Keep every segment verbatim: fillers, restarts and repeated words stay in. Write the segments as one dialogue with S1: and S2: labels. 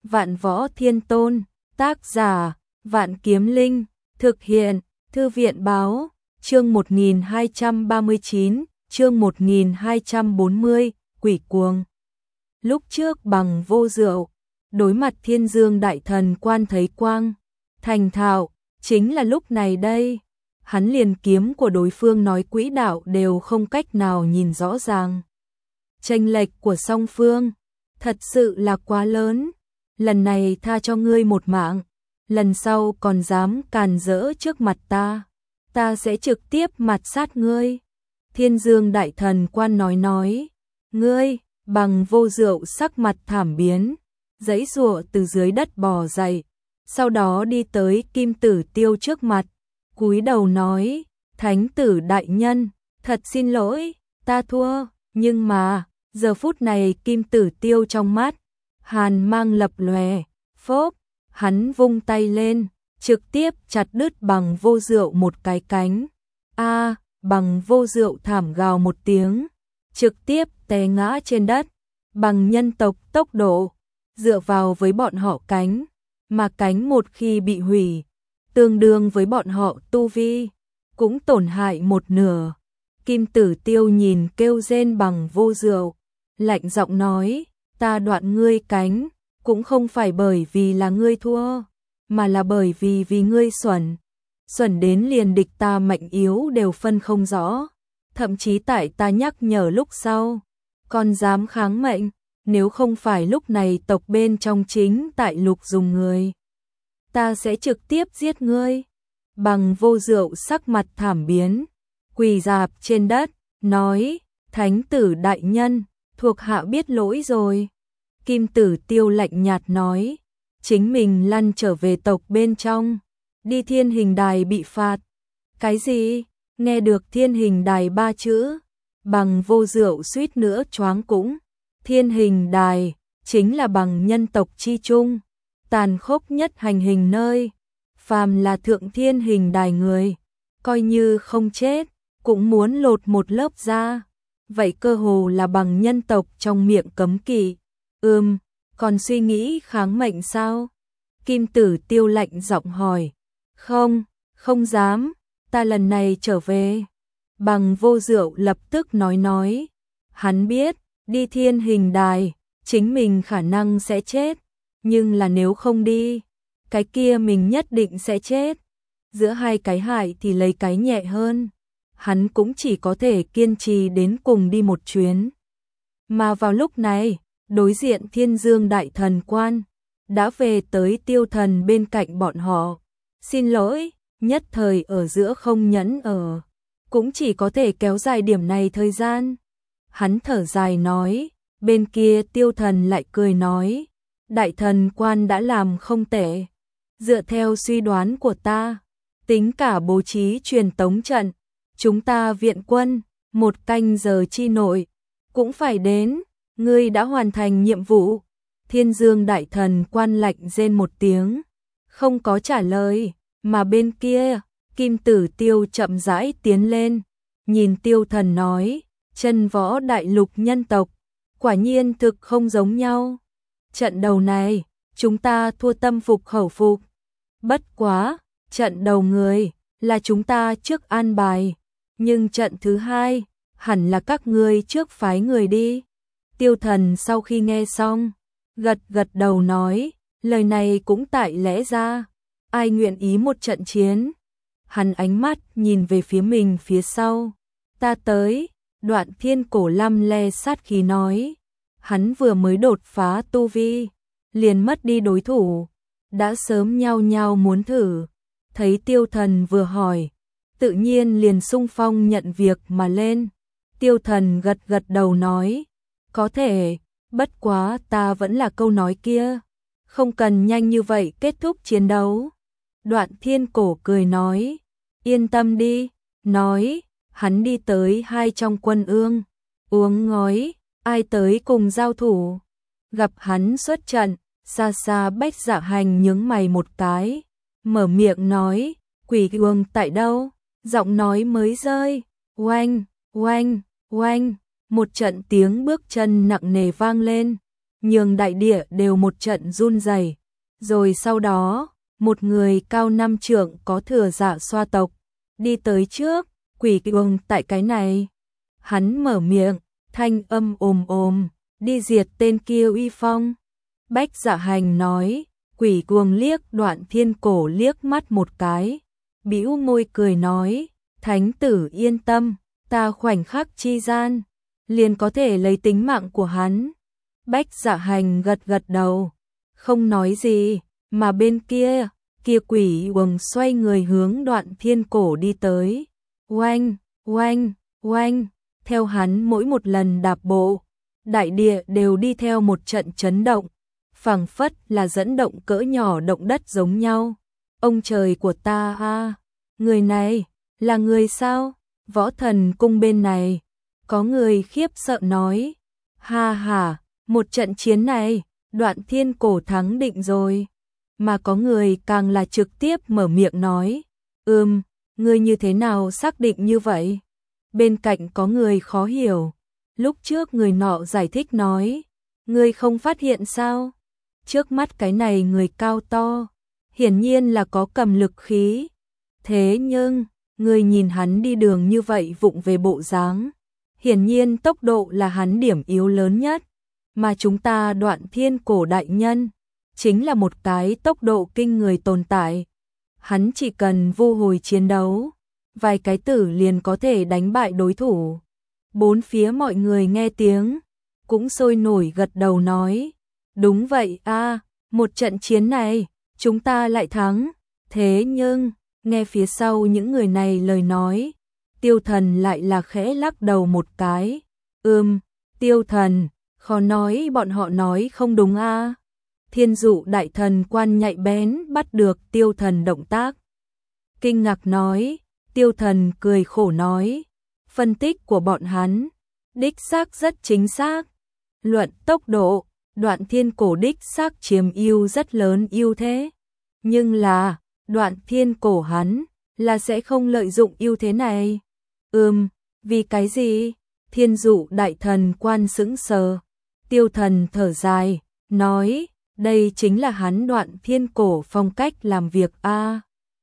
S1: Vạn Võ Thiên Tôn, tác giả, Vạn Kiếm Linh, thực hiện, Thư viện báo, chương một nghìn hai trăm ba mươi chín, chương một nghìn hai trăm bốn mươi, Quỷ Cuồng. Lúc trước Bằng Vô Rượu, đối mặt Thiên Dương Đại Thần Quan thấy quang, thành thạo, chính là lúc này đây. Hắn liền kiếm của đối phương nói quỹ đạo đều không cách nào nhìn rõ ràng. Chênh lệch của song phương, thật sự là quá lớn. Lần này tha cho ngươi một mạng, lần sau còn dám càn rỡ trước mặt ta, ta sẽ trực tiếp mặt sát ngươi. Thiên Dương Đại Thần Quan nói nói, ngươi, Bằng Vô Rượu sắc mặt thảm biến, giãy giụa từ dưới đất bò dậy, sau đó đi tới Kim Tử Tiêu trước mặt, cúi đầu nói, Thánh tử đại nhân, thật xin lỗi, ta thua, nhưng mà, giờ phút này Kim Tử Tiêu trong mắt, hàn mang lập lòe, phốp, hắn vung tay lên, trực tiếp chặt đứt Bằng Vô Rượu một cái cánh. A, Bằng Vô Rượu thảm gào một tiếng, trực tiếp té ngã trên đất. Bằng nhân tộc tốc độ, dựa vào với bọn họ cánh, mà cánh một khi bị hủy, tương đương với bọn họ tu vi, cũng tổn hại một nửa. Kim Tử Tiêu nhìn kêu rên Bằng Vô Rượu, lạnh giọng nói, ta đoạn ngươi cánh, cũng không phải bởi vì là ngươi thua, mà là bởi vì vì ngươi xuẩn. Xuẩn đến liền địch ta mạnh yếu đều phân không rõ, thậm chí tại ta nhắc nhở lúc sau, còn dám kháng mệnh, nếu không phải lúc này tộc bên trong chính tại lục dùng người, ta sẽ trực tiếp giết ngươi. Bằng Vô Rượu sắc mặt thảm biến, quỳ rạp trên đất, nói, Thánh tử đại nhân, thuộc hạ biết lỗi rồi. Kim Tử Tiêu lạnh nhạt nói, chính mình lăn trở về tộc bên trong, đi Thiên Hình Đài bị phạt. Cái gì? Nghe được Thiên Hình Đài ba chữ, Bằng Vô Rượu suýt nữa choáng cũng. Thiên Hình Đài chính là bằng nhân tộc chi chung, tàn khốc nhất hành hình nơi, phàm là thượng Thiên Hình Đài người, coi như không chết, cũng muốn lột một lớp da. Vậy cơ hồ là bằng nhân tộc trong miệng cấm kỵ. Ừm, còn suy nghĩ kháng mệnh sao? Kim Tử Tiêu lạnh giọng hỏi. Không, không dám, ta lần này trở về. Bằng Vô Rượu lập tức nói nói. Hắn biết, đi Thiên Hình Đài, chính mình khả năng sẽ chết, nhưng là nếu không đi, cái kia mình nhất định sẽ chết. Giữa hai cái hại thì lấy cái nhẹ hơn. Hắn cũng chỉ có thể kiên trì đến cùng đi một chuyến. Mà vào lúc này, đối diện Thiên Dương Đại Thần Quan đã về tới Tiêu Thần bên cạnh bọn họ. Xin lỗi, nhất thời ở giữa không nhẫn ở, cũng chỉ có thể kéo dài điểm này thời gian. Hắn thở dài nói, bên kia Tiêu Thần lại cười nói, Đại Thần Quan đã làm không tệ. Dựa theo suy đoán của ta, tính cả bố trí truyền tống trận, chúng ta viện quân, một canh giờ chi nội, cũng phải đến. Ngươi đã hoàn thành nhiệm vụ. Thiên Dương Đại Thần Quan lạnh rên một tiếng, không có trả lời, mà bên kia, Kim Tử Tiêu chậm rãi tiến lên, nhìn Tiêu Thần nói, Chân Võ Đại Lục nhân tộc, quả nhiên thực không giống nhau. Trận đầu này, chúng ta thua tâm phục khẩu phục. Bất quá, trận đầu người, là chúng ta trước an bài, nhưng trận thứ hai, hẳn là các ngươi trước phái người đi. Tiêu Thần sau khi nghe xong, gật gật đầu nói, lời này cũng tại lẽ ra, ai nguyện ý một trận chiến. Hắn ánh mắt nhìn về phía mình phía sau, ta tới. Đoạn Thiên Cổ lăm le sát khí nói, hắn vừa mới đột phá tu vi, liền mất đi đối thủ, đã sớm nhao nhao muốn thử. Thấy Tiêu Thần vừa hỏi, tự nhiên liền xung phong nhận việc mà lên. Tiêu Thần gật gật đầu nói, có thể, bất quá ta vẫn là câu nói kia, không cần nhanh như vậy kết thúc chiến đấu. Đoạn Thiên Cổ cười nói, yên tâm đi, nói, hắn đi tới hai trong quân ương, uống ngói, ai tới cùng giao thủ. Gặp hắn xuất trận, xa xa Bách Dạ Hành nhướng mày một cái, mở miệng nói, quỷ ương tại đâu? Giọng nói mới rơi, oanh, oanh, oanh, một trận tiếng bước chân nặng nề vang lên, nhường đại địa đều một trận run rẩy. Rồi sau đó, một người cao năm trượng có thừa Dạ Xoa tộc đi tới trước, Quỷ Cuồng tại cái này. Hắn mở miệng, thanh âm ồm ồm, đi diệt tên kia uy phong. Bách Dạ Hành nói, Quỷ Cuồng liếc Đoạn Thiên Cổ liếc mắt một cái, bĩu môi cười nói, thánh tử yên tâm, ta khoảnh khắc chi gian liền có thể lấy tính mạng của hắn. Bách Dạ Hành gật gật đầu, không nói gì, mà bên kia, kia Quỷ Cuồng xoay người hướng Đoạn Thiên Cổ đi tới. Oanh, oanh, oanh, theo hắn mỗi một lần đạp bộ, đại địa đều đi theo một trận chấn động, phảng phất là dẫn động cỡ nhỏ động đất giống nhau. Ông trời của ta a, người này là người sao? Võ Thần Cung bên này, có người khiếp sợ nói, ha ha, một trận chiến này, Đoạn Thiên Cổ thắng định rồi. Mà có người càng là trực tiếp mở miệng nói, ừm, ngươi như thế nào xác định như vậy? Bên cạnh có người khó hiểu, lúc trước người nọ giải thích nói, ngươi không phát hiện sao? Trước mắt cái này người cao to, hiển nhiên là có cầm lực khí. Thế nhưng, người nhìn hắn đi đường như vậy vụng về bộ dáng, hiển nhiên tốc độ là hắn điểm yếu lớn nhất, mà chúng ta Đoạn Thiên Cổ đại nhân chính là một cái tốc độ kinh người tồn tại. Hắn chỉ cần vô hồi chiến đấu, vài cái tử liền có thể đánh bại đối thủ. Bốn phía mọi người nghe tiếng, cũng sôi nổi gật đầu nói, đúng vậy a, một trận chiến này, chúng ta lại thắng. Thế nhưng, nghe phía sau những người này lời nói, Tiêu Thần lại là khẽ lắc đầu một cái, ừm, Tiêu Thần, khó nói bọn họ nói không đúng a. Thiên Dụ Đại Thần Quan nhạy bén bắt được Tiêu Thần động tác. Kinh ngạc nói, Tiêu Thần cười khổ nói, phân tích của bọn hắn, đích xác rất chính xác. Luận tốc độ, Đoạn Thiên Cổ đích xác chiếm ưu rất lớn ưu thế. Nhưng là, Đoạn Thiên Cổ hắn, là sẽ không lợi dụng ưu thế này. Ừm, vì cái gì? Thiên Dụ Đại Thần Quan sững sờ. Tiêu Thần thở dài, nói, đây chính là hắn Đoạn Thiên Cổ phong cách làm việc a.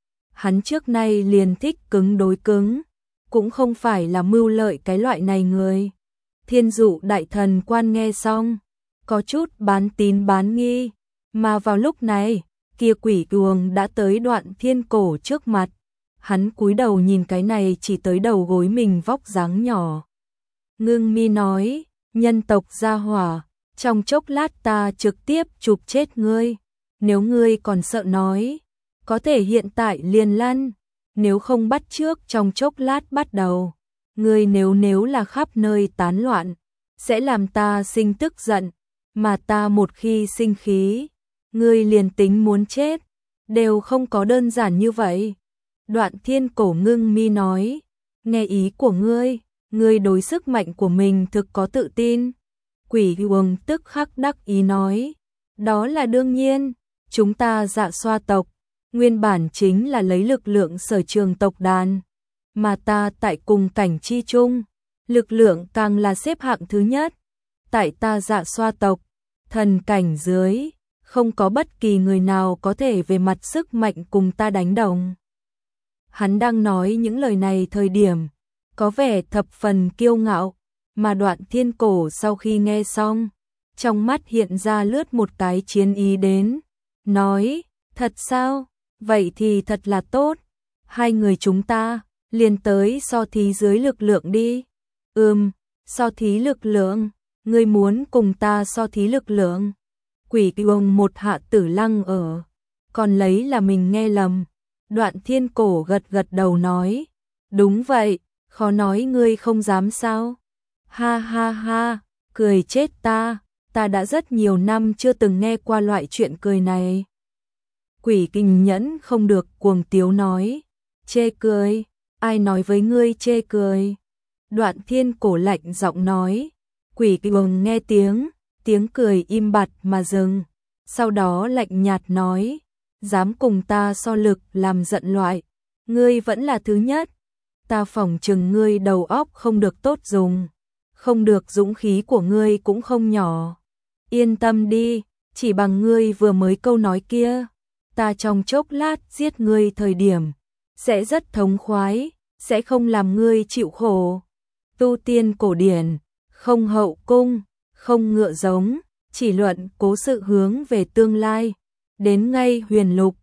S1: Hắn trước nay liền thích cứng đối cứng, cũng không phải là mưu lợi cái loại này người. Thiên Dụ Đại Thần Quan nghe xong, có chút bán tín bán nghi, mà vào lúc này, kia Quỷ Cuồng đã tới Đoạn Thiên Cổ trước mặt. Hắn cúi đầu nhìn cái này chỉ tới đầu gối mình vóc dáng nhỏ. Ngưng mi nói, nhân tộc gia hỏa, trong chốc lát ta trực tiếp chụp chết ngươi. Nếu ngươi còn sợ nói, có thể hiện tại liền lăn. Nếu không bắt trước trong chốc lát bắt đầu. Ngươi nếu nếu là khắp nơi tán loạn, sẽ làm ta sinh tức giận. Mà ta một khi sinh khí, ngươi liền tính muốn chết, đều không có đơn giản như vậy. Đoạn Thiên Cổ ngưng mi nói, nghe ý của ngươi, ngươi đối sức mạnh của mình thực có tự tin. Quỷ Cuồng tức khắc đắc ý nói, đó là đương nhiên, chúng ta Dạ Xoa tộc, nguyên bản chính là lấy lực lượng sở trường tộc đàn, mà ta tại cùng cảnh chi chung, lực lượng càng là xếp hạng thứ nhất. Tại ta Dạ Xoa tộc, thần cảnh dưới, không có bất kỳ người nào có thể về mặt sức mạnh cùng ta đánh đồng. Hắn đang nói những lời này thời điểm, có vẻ thập phần kiêu ngạo, mà Đoạn Thiên Cổ sau khi nghe xong, trong mắt hiện ra lướt một cái chiến ý đến, nói, thật sao, vậy thì thật là tốt, hai người chúng ta, liền tới so thí dưới lực lượng đi. Ừm, so thí lực lượng, ngươi muốn cùng ta so thí lực lượng. Quỷ Cuồng một hạ tử lăng ở, còn lấy là mình nghe lầm. Đoạn Thiên Cổ gật gật đầu nói, đúng vậy, khó nói ngươi không dám sao. Ha ha ha, cười chết ta, ta đã rất nhiều năm chưa từng nghe qua loại chuyện cười này. Quỷ Kinh nhẫn không được cuồng tiếu nói, chê cười, ai nói với ngươi chê cười. Đoạn Thiên Cổ lạnh giọng nói, Quỷ Cuồng nghe tiếng, tiếng cười im bặt mà dừng, sau đó lạnh nhạt nói, dám cùng ta so lực làm giận loại, ngươi vẫn là thứ nhất, ta phỏng chừng ngươi đầu óc không được tốt dùng, không được dũng khí của ngươi cũng không nhỏ. Yên tâm đi, chỉ bằng ngươi vừa mới câu nói kia, ta trong chốc lát giết ngươi thời điểm, sẽ rất thống khoái, sẽ không làm ngươi chịu khổ. Tu tiên cổ điển, không hậu cung, không ngựa giống, chỉ luận cố sự hướng về tương lai. Đến ngay huyền lục,